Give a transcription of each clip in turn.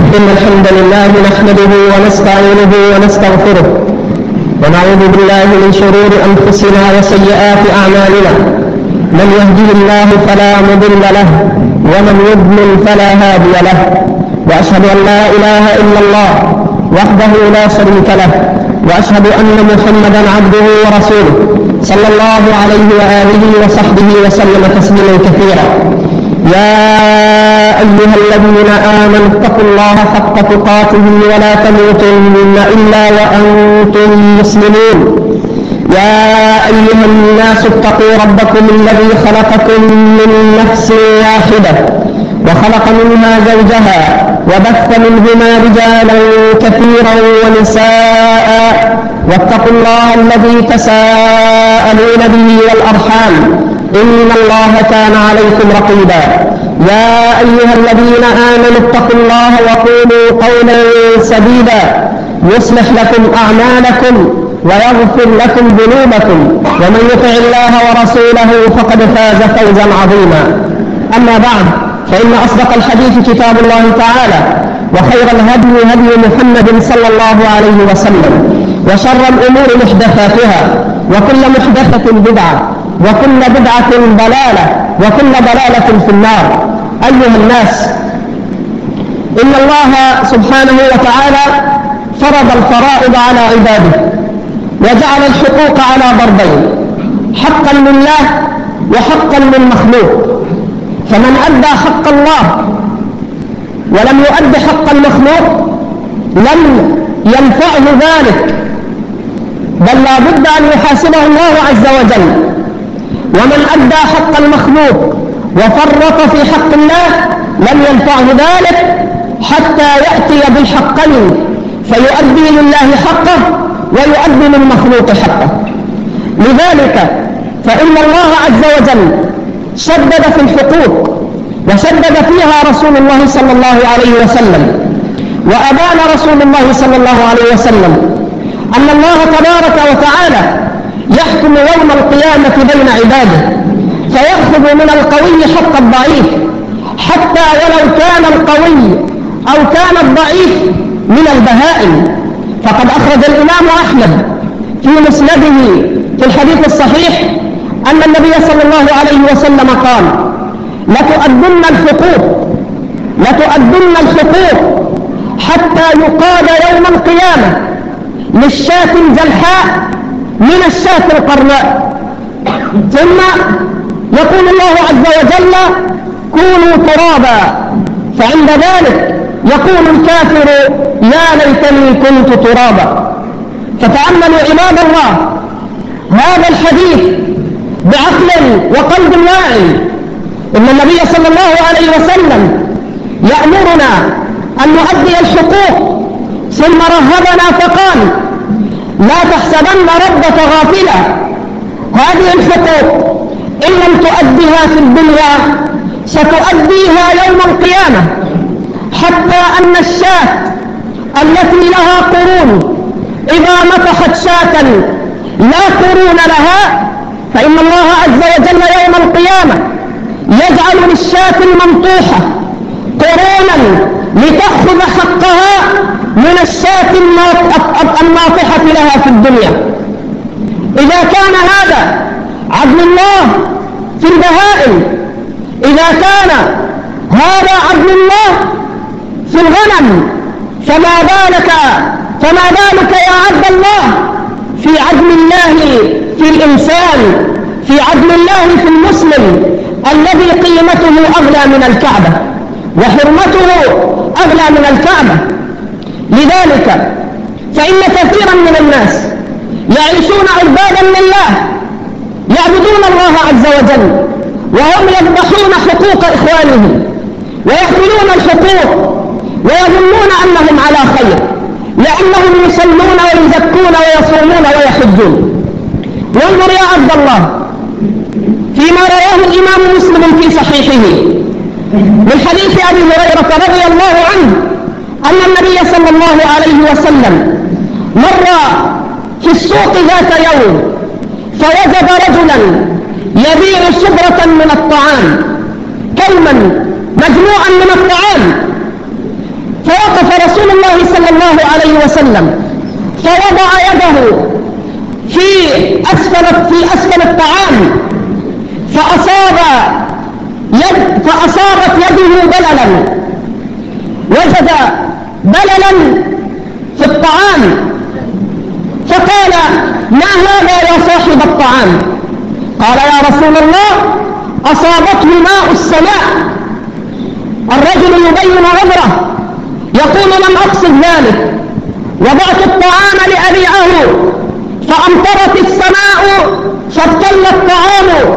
إن الحمد لله نحمده ونستعينه ونستغفره ونعوذ بالله من شرور أنفسنا وسيئات أعمالنا. من يهده الله فلا مضل له ومن يضلل فلا هادي له، وأشهد أن لا إله إلا الله وحده لا شريك له، وأشهد أن محمدا عبده ورسوله صلى الله عليه وآله وصحبه وسلم تسليما كثيرا. يا أيها الذين آمنوا اتقوا الله حق تقاته ولا تموتن إلا وأنتم مسلمون. يا أيها الناس اتقوا ربكم الذي خلقكم من نفس واحدة وخلق منها زوجها وبث منهما رجالا كثيرا ونساء، واتقوا الله الذي تساءلون به والأرحام إن الله كان عليكم رقيبا. يا أيها الذين آمنوا اتقوا الله وقولوا قولا سديدا يصلح لكم أعمالكم ويغفر لكم ذنوبكم، ومن يطع الله ورسوله فقد فاز فوزا عظيما. أما بعد، فإن أصدق الحديث كتاب الله تعالى، وخير الهدي هدي محمد صلى الله عليه وسلم، وشر الأمور محدثاتها، وكل محدثة بدعة، وكل بدعة ضلالة، وكل ضلالة في النار. أيها الناس، إن الله سبحانه وتعالى فرض الفرائض على عباده، وجعل الحقوق على ضربين: حقا لله وحقا للمخلوق. فمن أدى حق الله ولم يؤد حق المخلوق لم ينفعه ذلك، بل لا بد أن يحاسبه الله عز وجل. ومن أدى حق المخلوق وفرط في حق الله لم ينفعه ذلك حتى يأتي بالحقين، فيؤدي لله حقه ويؤدي للمخلوق حقه. لذلك فإن الله عز وجل شدد في الحقوق، وشدد فيها رسول الله صلى الله عليه وسلم. وأبان رسول الله صلى الله عليه وسلم أن الله تبارك وتعالى يحكم يوم القيامة بين عباده، فيأخذ من القوي حق الضعيف، حتى ولو كان القوي أو كان الضعيف من البهائم. فقد أخرج الإمام أحمد في مسنده في الحديث الصحيح أن النبي صلى الله عليه وسلم قال: لتؤدن الحقوق حتى يقاد يوم القيامة للشاة الجلحاء من الشاة القرناء. ثم يقول الله عز وجل: كونوا ترابا. فعند ذلك يقول الكافر: يا ليتني كنت ترابا. فتأملوا عباد الله هذا الحديث بعقل وقلب واعي. إن النبي صلى الله عليه وسلم يأمرنا أن نؤدي الحقوق، ثم رهبنا فقال: لا تحسبن ربك غافلا. هذه الحقوق إن لم تؤديها في الدنيا ستؤديها يوم القيامة، حتى أن الشاة التي لها قرون إذا نفخت شاة لا قرون لها، فإن الله عز وجل يوم القيامة يجعل للشاة المنطوحة قرونا لتأخذ حقها من الشاة الناطحة لها في الدنيا. إذا كان هذا عدل الله في البهائم، إذا كان هذا عدل الله في الغنم، فما بالك يا عبد الله في عدل الله في الإنسان، في عدل الله في المسلم الذي قيمته أغلى من الكعبة وحرمته أغلى من الكعبة. لذلك فإن كثيرا من الناس يعيشون عبادا لله، يعبدون الله عز وجل، وهم يذبحون حقوق إخوانهم ويحملون الحقوق ويظنون أنهم على خير، لأنهم يصلون ويزكون ويصومون ويحجون. وانظر يا عبد الله فيما رواه الإمام مسلم في صحيحه من حديث أبي هريرة رضي الله عنه أن النبي صلى الله عليه وسلم مر في السوق ذات يوم، فوجد رجلا يبيع شبرة من الطعام، كوما مجموعا من الطعام، فوقف رسول الله صلى الله عليه وسلم فوضع يده في أسفل الطعام فأصابت يده بللا، وجد بللا في الطعام، فقال: ما هذا يا صاحب الطعام؟ قال: يا رسول الله أصابته ماء السماء. الرجل يبين عذره يقول: لم أقصد ذلك، وضعت الطعام لأبيعه فأمطرت السماء فابتل الطعام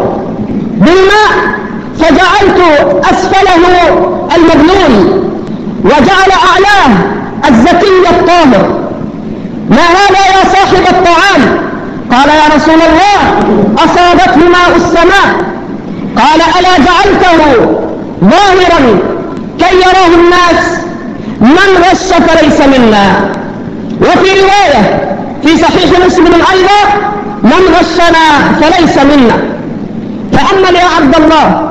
بالماء فجعلت أسفله المبلول وجعل أعلاه الزكي الطاهر. ما هذا يا صاحب الطعام؟ قال: يا رسول الله أصابته ماء السماء. قال: ألا جعلته ظاهرا كي يراه الناس؟ من غش فليس منا. وفي رواية في صحيح مسلم أيضا: من غشنا فليس منا. تأمل يا عبد الله،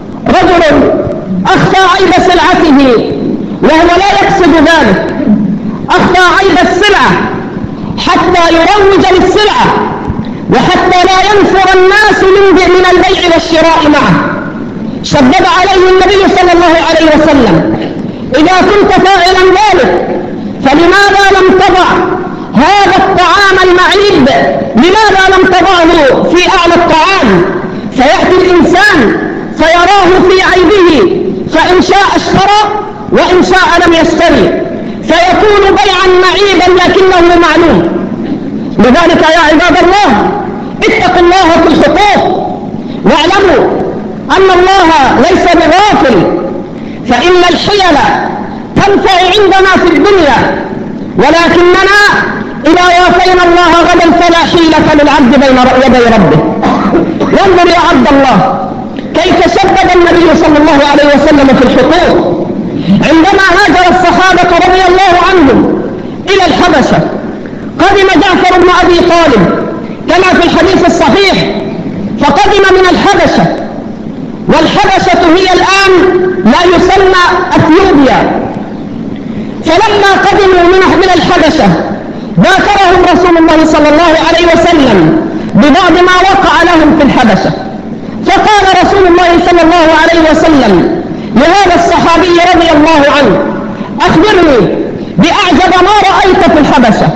رجل أخفى عيب سلعته وهو لا يقصد ذلك، أخفى عيب السلعة حتى يروج للسلعة وحتى لا ينفر الناس من البيع والشراء معه. شدد عليه النبي صلى الله عليه وسلم: إذا كنت فاعلا ذلك فلماذا لم تضع هذا الطعام المعيب؟ لماذا لم تضعه في أعلى الطعام؟ فيأتي الإنسان فيراه في عيبه، فإن شاء اشترى وإن شاء لم يشتري، فيكون بيعا معيبا لكنه معلوم. لذلك يا عباد الله اتقوا الله في الحقوق، واعلموا أن الله ليس بغافل، فإن الحيل تنفع عندنا في الدنيا، ولكننا إذا وافينا الله غدا فلا حيلة للعبد بين يدي ربه. وانظر يا عبد الله كيف شدد النبي صلى الله عليه وسلم في الحقوق. عندما هاجر الصحابة رضي الله عنهم إلى الحبشة، قدم جعفر بن أبي طالب كما في الحديث الصحيح، فقدم من الحبشة، والحبشة هي الآن لا يسمى أثيوبيا. فلما قدموا من الحبشة ذاكرهم رسول الله صلى الله عليه وسلم ببعض ما وقع لهم في الحبشة، فقال رسول الله صلى الله عليه وسلم لهذا الصحابي رضي الله عنه: أخبرني بأعجب ما رأيت في الحبشة،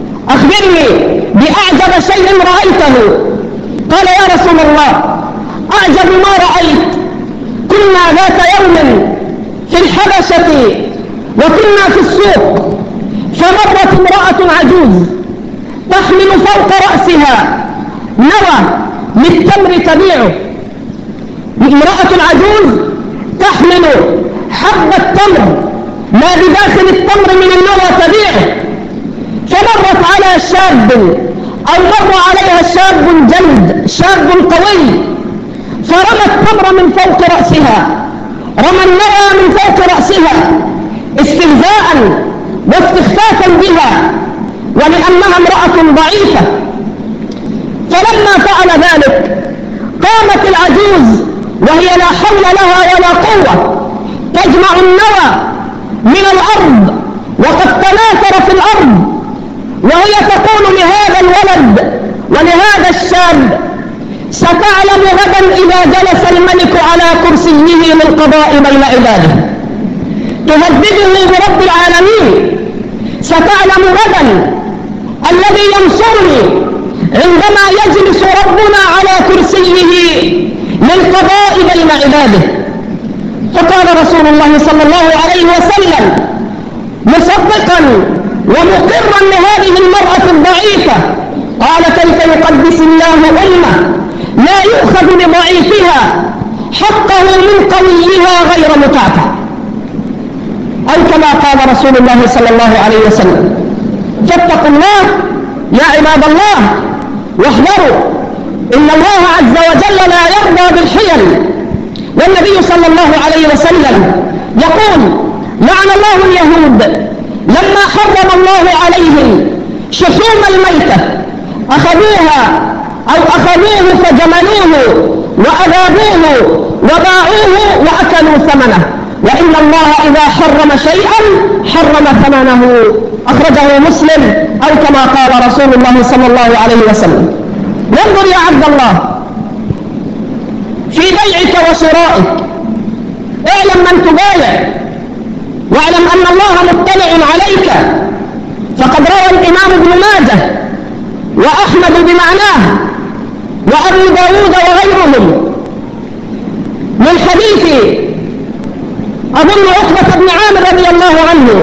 أخبرني بأعجب شيء رأيته. قال: يا رسول الله أعجب ما رأيت، كنا ذات يوم في الحبشة وكنا في السوق، فمرت امرأة عجوز تحمل فوق رأسها نوى للتمر تبيعه. امرأة عجوز تحمل حب التمر ما بداخل التمر من النوى تبيعه، فمرت على شاب أو مر عليها شاب جلد، شاب قوي، فرمى التمر من فوق رأسها، رمى النوى من فوق رأسها استهزاء واستخفافا بها، ولأنها امرأة ضعيفة. فلما فعل ذلك قامت العجوز وهي لا حول لها ولا قوة تجمع النوى من الأرض وقد تناثر في الأرض، وهي تقول لهذا الولد ولهذا الشاب: ستعلم غدا إذا جلس الملك على كرسيه للقضاء بين عباده. تهدده برب العالمين: ستعلم غدا الذي ينصرني عندما يجلس ربنا على كرسيه للقضاء بين عباده. فقال رسول الله صلى الله عليه وسلم مصدقا ومقرا لهذه المرأة الضعيفة: قال: كيف يقدس الله أمة لا يؤخذ بضعيفها حقه من قويها غير متعتع، أو كما قال رسول الله صلى الله عليه وسلم. فاتقوا الله يا عباد الله واحذروا، إن الله عز وجل لا يرضى بالحيل. والنبي صلى الله عليه وسلم يقول: لعن الله اليهود لما حرم الله عليهم شحوم الميتة، أخذوه فجملوه وأذابوه وباعوه وأكلوا ثمنه، وإن أن الله إذا حرم شيئا حرم ثمنه، أخرجه مسلم، أو كما قال رسول الله صلى الله عليه وسلم. وانظر يا عبد الله في بيعك وشرائك، اعلم من تبايع، واعلم أن الله مطلع عليك. فقد روى الإمام ابن ماجه وأحمد بمعناه وأبو داود وغيرهم من حديث أظن عقبة بن عامر رضي الله عنه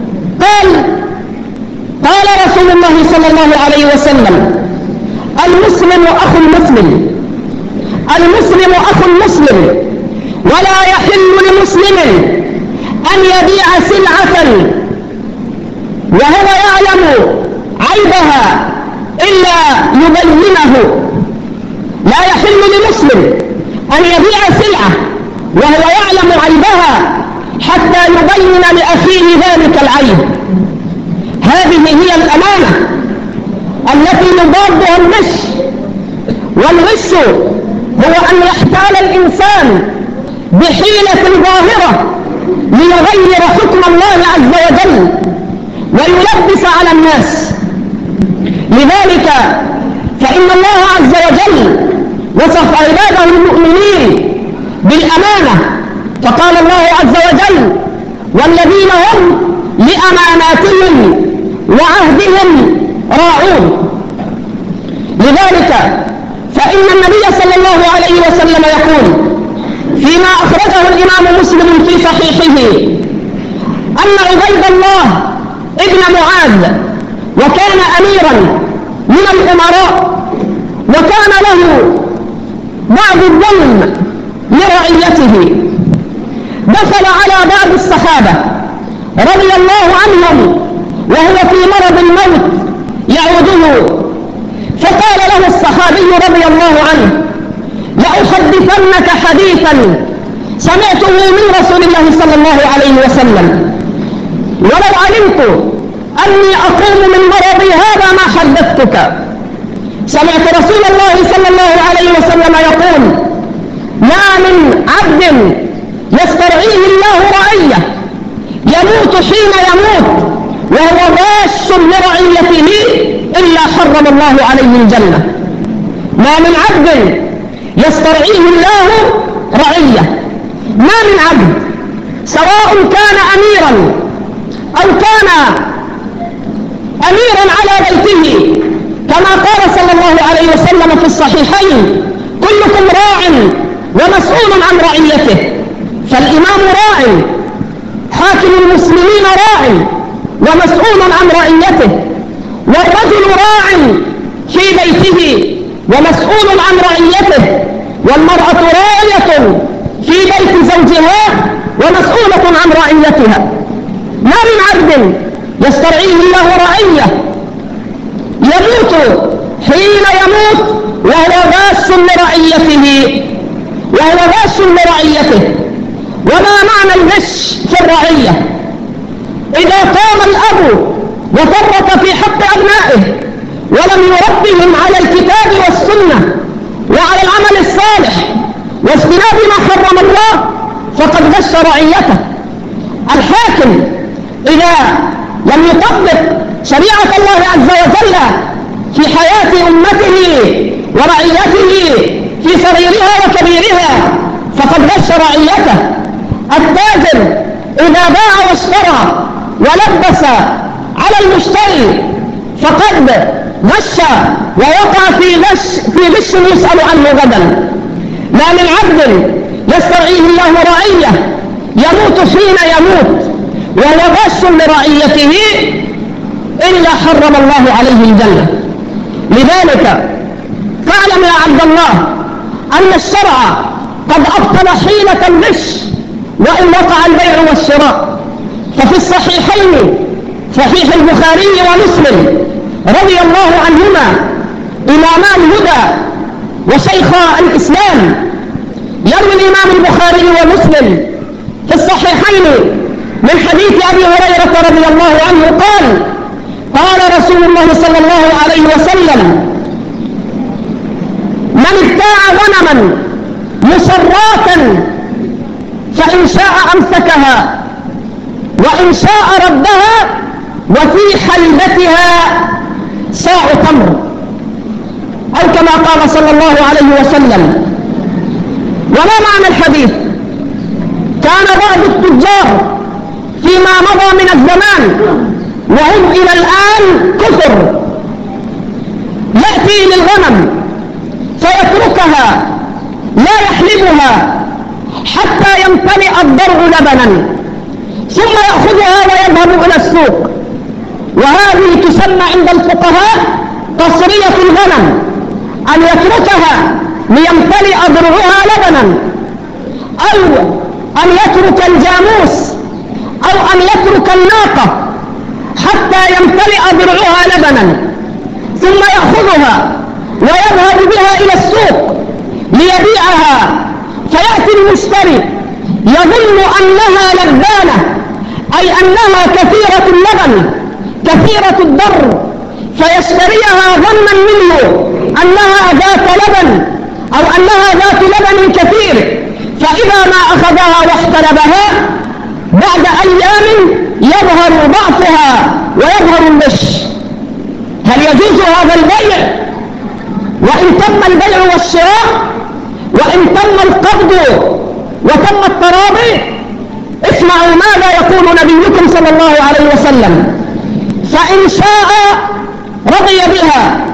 قال رسول الله صلى الله عليه وسلم: المسلم أخو المسلم، المسلم أخو المسلم، ولا يحل لمسلم أن يبيع سلعة وهو يعلم عيبها إلا يبينه. لا يحل لمسلم أن يبيع سلعة وهو يعلم عيبها حتى يبين لأخيه ذلك العيب. هذه هي الأمانة التي يضادها الغش. والغش هو أن يحتال الإنسان بحيلة ظاهرة ليغير حكم الله عز وجل ويلبس على الناس. لذلك فإن الله عز وجل وصف عباده المؤمنين بالأمانة، فقال الله عز وجل: والذين هم لأماناتهم وعهدهم راعون. لذلك فإن النبي صلى الله عليه وسلم يقول فيما أخرجه الإمام مسلم في صحيحه أن عبيد الله ابن معاذ وكان أميرا من الأمراء وكان له بعض الظلم لرعيته، دخل على بعض الصحابة رضي الله عنهم وهو في مرض الموت يعوده، فقال له الصحابي رضي الله عنه: لأحدثنك حديثا سمعته من رسول الله صلى الله عليه وسلم، ولو علمت أني أقوم من مرضي هذا ما حدثتك. سمعت رسول الله صلى الله عليه وسلم يقول: ما من عبد يسترعيه الله رعية يموت حين يموت وهو غاش لرعيته إلا حرم الله عليه الجنة. ما من عبد يسترعيه الله رعية، ما من عبد سواء كان أميرا أو كان أميرا على بيته، كما قال صلى الله عليه وسلم في الصحيحين: كلكم راع ومسؤول عن رعيته. فالإمام راع، حاكم المسلمين راع ومسؤول عن رعيته، والرجل راع في بيته ومسؤول عن رعيته، والمرأة راعية في بيت زوجها ومسؤولة عن رعيتها. ما من عبد يسترعيه الله رعية يموت حين يموت وهو غاش لرعيته. وما معنى الغش في الرعية؟ إذا قام الأب وفرط في حق أبنائه ولم يربهم على الكتاب والسنة وعلى العمل الصالح واجتناب ما حرم الله فقد غش رعيته. الحاكم إذا لم يطبق شريعة الله عز وجل في حياة أمته ورعيته في صغيرها وكبيرها فقد غش رعيته. التاجر إذا باع واشترى ولبس على المشتري فقد غش ووقع في غش يسأل عنه غدا. ما من عبد يسترعيه الله رعية يموت حين يموت وهو غاش لرعيته إلا حرم الله عليه الجنة. لذلك فاعلم يا عبد الله أن الشرع قد أبطل حيلة الغش وإن وقع البيع والشراء. ففي الصحيحين صحيح البخاري ومسلم رضي الله عنهما إماما الهدى وشيخا الإسلام، يروي الإمام البخاري ومسلم في الصحيحين من حديث أبي هريرة رضي الله عنه قال رسول الله صلى الله عليه وسلم: من ابتاع غنما مسراتا فإن شاء أمسكها وإن شاء ردها، وفي حلبتها ساع تمر، أو كما قال صلى الله عليه وسلم. وما معنى الحديث؟ كان بعض التجار فيما مضى من الزمان وهم إلى الآن كثر، يأتي للغنم فيتركها لا يحلبها حتى يمتلئ الضرع لبنا، ثم يأخذها ويذهب إلى السوق. وهذه تسمى عند الفقهاء تصرية الغنم، أن يتركها ليمتلئ ضرعها لبنا، أو أن يترك الجاموس أو أن يترك الناقة حتى يمتلئ ضرعها لبنا، ثم يأخذها ويذهب بها إلى السوق ليبيعها. فيأتي المشتري يظن أنها لبانة، أي أنها كثيرة اللبن كثيرة الضر، فيشتريها ظنا منه أنها ذات لبن أو أنها ذات لبن كثير، فإذا ما أخذها واحتلبها بعد أيام يظهر ضعفها ويظهر الغش. هل يجوز هذا البيع؟ وإن تم البيع والشراء، وإن تم القبض وتم التراضي، اسمعوا ماذا يقول نبيكم صلى الله عليه وسلم: فإن شاء رضي بها،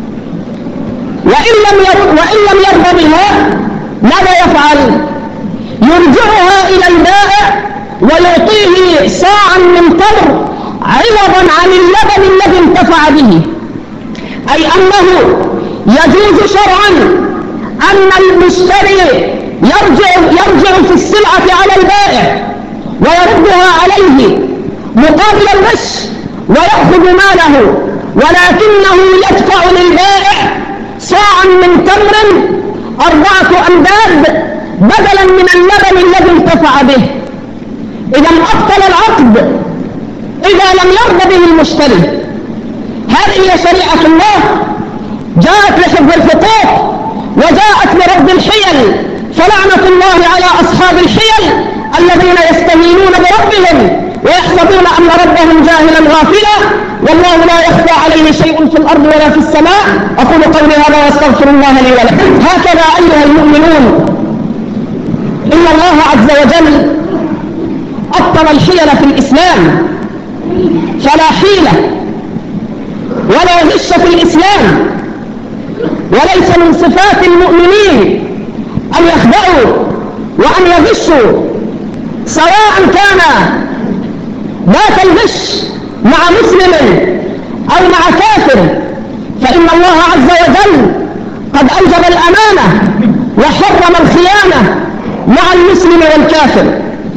وإن لم يرضى بها ماذا يفعل؟ يرجعها إلى البائع ويعطيه ساعا من تمر عوضا عن اللبن الذي انتفع به. أي أنه يجوز شرعا أن المشتري يرجع في السلعة على البائع ويردها عليه مقابل الغش ويأخذ ماله، ولكنه يدفع للبائع ساعا من تمر 4 أمداد بدلا من اللبن الذي انتفع به. إذا أبطل العقد إذا لم يرضى به المشتري. هذه هي شريعة الله، جاءت لحفظ الحقوق وجاءت لرد الحيل، فلعنة الله على أصحاب الحيل الذين يستهينون بربهم ويحسبون أن ربهم جاهلا غافلا، والله لا يخفى عليه شيء في الأرض ولا في السماء. أقول قولي هذا واستغفر الله لي ولكم. هكذا أيها المؤمنون، إن الله عز وجل أبطل الحيل في الإسلام، فلا حيلة ولا غش في الإسلام، وليس من صفات المؤمنين أن يخدعوا وأن يغشوا، سواء كان ذات الغش مع مسلم أو مع كافر، فإن الله عز وجل قد أوجب الأمانة وحرم الخيانة مع المسلم والكافر.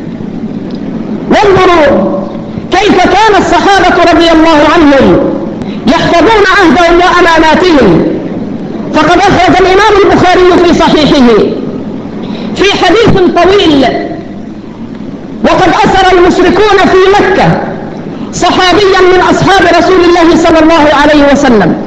وانظروا كيف كان الصحابة رضي الله عنهم يحفظون عهدهم وأماناتهم. فقد أخرج الإمام البخاري في صحيحه في حديث طويل: وقد أسر المشركون في مكة صحابيا من أصحاب رسول الله صلى الله عليه وسلم،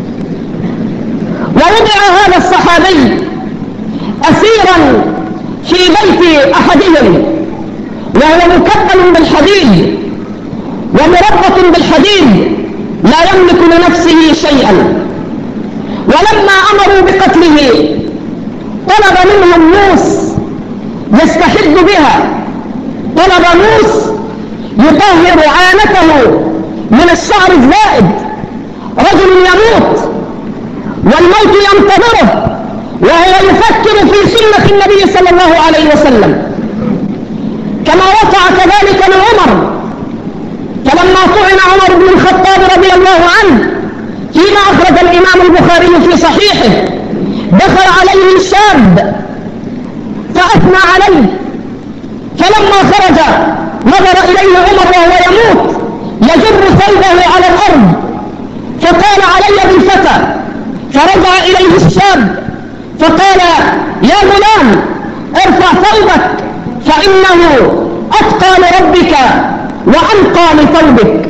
ووضع هذا الصحابي أسيرا في بيت أحدهم، وهو مكبل بالحديد ومربط بالحديد لا يملك لنفسه شيئا. ولما أمروا بقتله طلب منهم موس يستحد بها، طلب موس يطهر عانته من الشعر الزائد. رجل يموت والموت ينتظره وهو يفكر في سنة النبي صلى الله عليه وسلم، كما وقع كذلك لعمر. فلما طعن عمر بن الخطاب رضي الله عنه فيما أخرج الإمام البخاري في صحيحه، دخل عليه الشاب فأثنى عليه، فلما خرج نظر إليه عمر وهو يموت يجر ثوبه على الأرض، فقال: علي بالفتى. فرجع إليه الشاب فقال: يا غلام ارفع ثوبك فإنه أتقى لربك وأنقى لثوبك.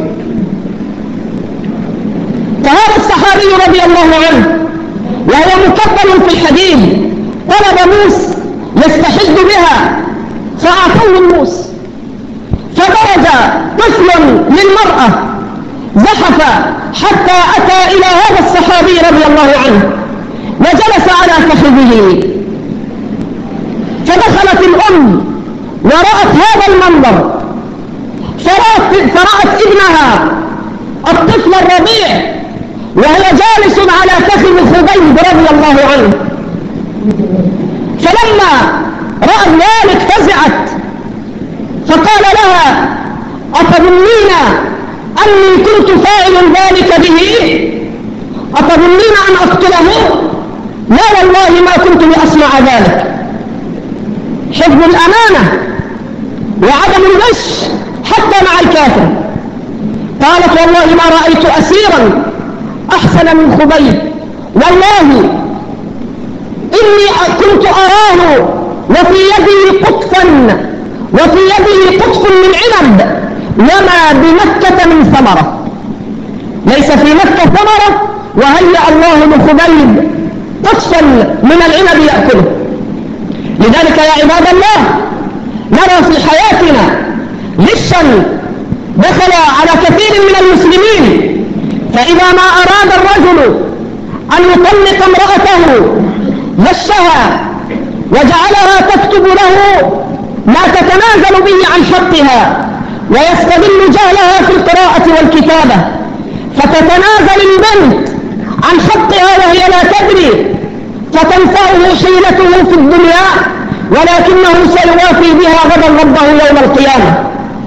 فهذا الصحابي رضي الله عنه وهو مكبل في الحديد طلب موس يستحد بها، فأعطوه الموس، فدرج طفل للمرأة زحف حتى أتى إلى هذا الصحابي رضي الله عنه وجلس على فخذه، فدخلت الأم ورأت هذا المنظر، فرأت ابنها الطفل الرضيع وهو جالس على فخذ خبيب رضي الله عنه، فلما رأت ذلك فزعت، فقال لها: أتظنين أني كنت فاعل ذلك به؟ أتظنين أن أقتله؟ لا والله ما كنت لأصنع ذلك. حفظ الأمانة وعدم الغش حتى مع الكافر. قالت: والله ما رأيت أسيرا أحسن من خبيب، والله إني كنت أراه وفي يده قطف من عنب، وما بمكة من ثمرة. ليس في مكة ثمرة وهيأ الله لخبيب قطفا من العنب يأكله. لذلك يا عباد الله نرى في حياتنا غشا دخل على كثير من المسلمين، فإذا ما أراد الرجل أن يطلق امرأته غشها وجعلها تكتب له ما تتنازل به عن حقها، ويستغل جهلها في القراءة والكتابة، فتتنازل البنت عن حقها وهي لا تدري، فتنفعه حيلته في الدنيا ولكنه سيوافي بها غدا ربه يوم القيامة.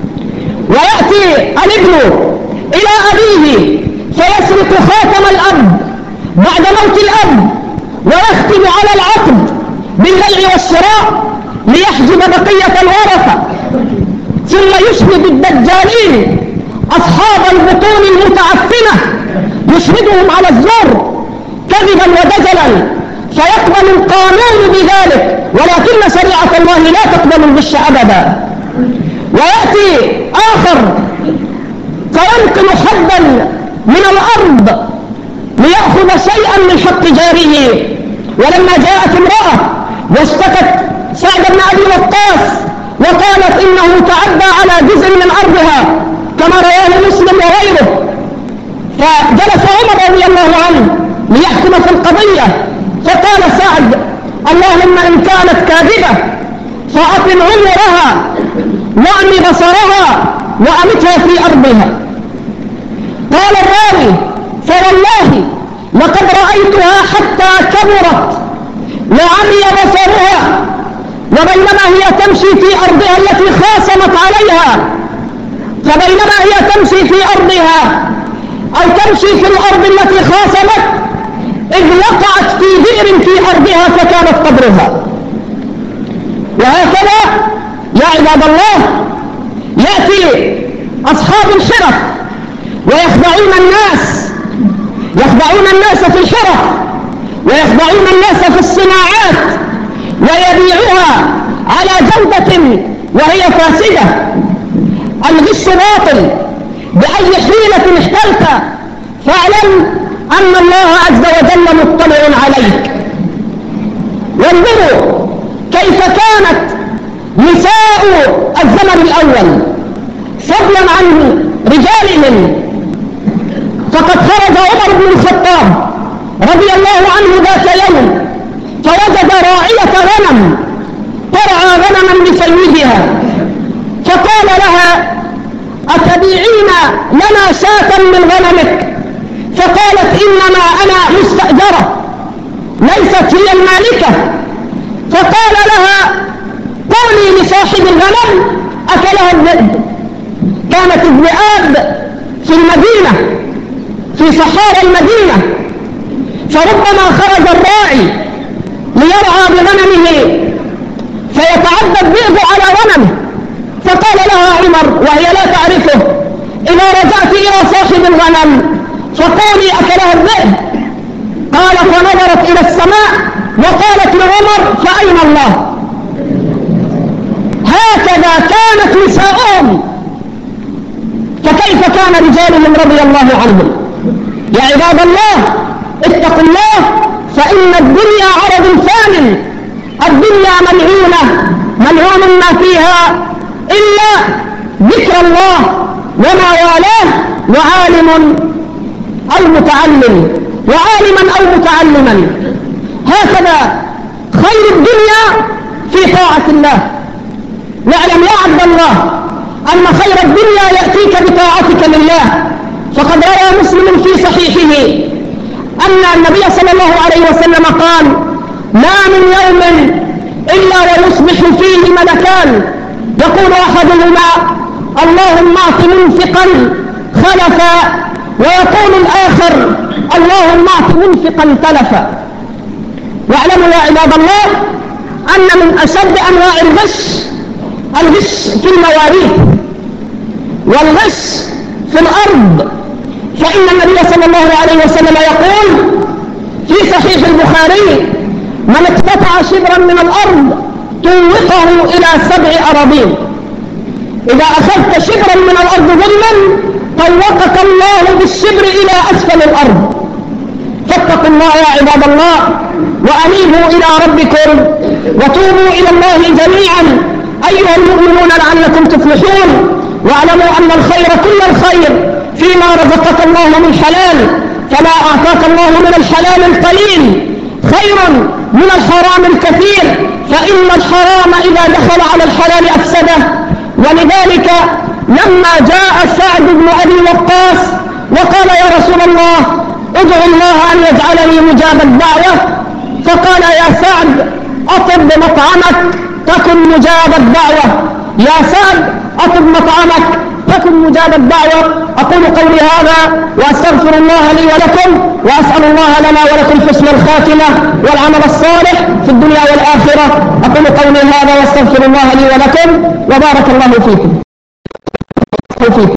ويأتي الابن إلى أبيه فيسرق خاتم الأب بعد موت الأب، ويختم على العقد بالبيع والشراء ليحجب بقية الورثة، ثم يشهد الدجالين أصحاب البطون المتعفنة يشهدهم على الزور كذبا ودجلا، فيقبل القانون بذلك، ولكن شريعة الله لا تقبل الغش أبدا. ويأتي آخر فينقل حبا من الأرض ليأخذ شيئا من حق جاره. ولما جاءت امرأة واشتكت سعد بن أبي وقاص وقالت إنه تعدى على جزء من أرضها كما رواه مسلم وغيره، فجلس عمر رضي الله عنه ليحكم في القضية، فقال سعد: اللهم إن كانت كاذبة فأطل عمرها وأعمي بصرها وأمتها في أرضها. قال الراوي: فوالله لقد رأيتها حتى كبرت وعمي بصرها، وبينما هي تمشي في أرضها التي خاصمت عليها، فبينما هي تمشي في أرضها أو تمشي في الأرض التي خاصمت إذ وقعت في بئر في أرضها فكانت قبرها. وهكذا يا عباد الله يأتي أصحاب الحرف ويخدعون الناس في الحرف، ويخدعون الناس في الصناعات، ويبيعوها على جودة وهي فاسدة. الغش باطل، بأي حيلة احتلت فاعلم أن الله عز وجل مطلع عليك. وانظروا كيف كانت نساء الزمن الأول فضلا عن رجالهم. فقد خرج عمر بن الخطاب رضي الله عنه ذات يوم فوجد راعية غنم ترعى غنما لسيدها، فقال لها: أتبيعين لنا شاة من غنمك؟ فقالت: إنما أنا مستأجرة ليست هي المالكة. فقال لها: قولي لصاحب الغنم أكلها الذئب. كانت الذئاب في المدينة في صحارى المدينة، فربما خرج الراعي ليرعى بغنمه فيتعدى الذئب على غنمه، فقال لها عمر وهي لا تعرفه: إذا رجعت إلى صاحب الغنم فقولي أكلها الذئب. قال: فنظرت إلى السماء وقالت لعمر: فأين الله؟ هكذا كانت نساؤهم، فكيف كان رجالهم رضي الله عنهم؟ يا عباد الله اتقوا الله، فإن الدنيا عرض فان، الدنيا ملعونة ملعون ما فيها إلا ذكر الله وما والاه وعالم أو متعلم، وعالما أو متعلما. هكذا خير الدنيا في طاعة الله. واعلم يا عبد الله أن خير الدنيا يأتيك بطاعتك لله. فقد روى مسلم في صحيحه أن النبي صلى الله عليه وسلم قال: ما من يوم إلا ويصبح فيه ملكان يقول أحدهما: اللهم أعط منفقا خلفا، ويقول الآخر: اللهم أعط منفقا تلفا. واعلموا يا عباد الله أن من أشد أنواع الغش في المواريث والغش في الأرض. فإن النبي صلى الله عليه وسلم يقول في صحيح البخاري: من اقتطع شبرا من الأرض طوقه إلى 7 أراضين. إذا أخذت شبرا من الأرض ظلما طوقك الله بالشبر إلى أسفل الأرض. فاتقوا الله يا عباد الله، وأنيبوا إلى ربكم وتوبوا إلى الله جميعا أيها المؤمنون لعلكم تفلحون. واعلموا أن الخير كل الخير فيما رزقك الله من حلال، فما أعطاك الله من الحلال القليل خير من الحرام الكثير، فإن الحرام إذا دخل على الحلال أفسده. ولذلك لما جاء سعد بن أبي وقاص وقال: يا رسول الله ادعو الله أن يجعلني مجاب الدعوة، فقال: يا سعد أطب مطعمك تكن مجاب الدعوة، يا سعد أطب مطعمك تكن مجاب الدعوة. أقول قولي هذا وأستغفر الله لي ولكم، وأسأل الله لنا ولكم حسن الخاتمة والعمل الصالح في الدنيا والآخرة. أقول قولي هذا وأستغفر الله لي ولكم، وبارك الله فيكم.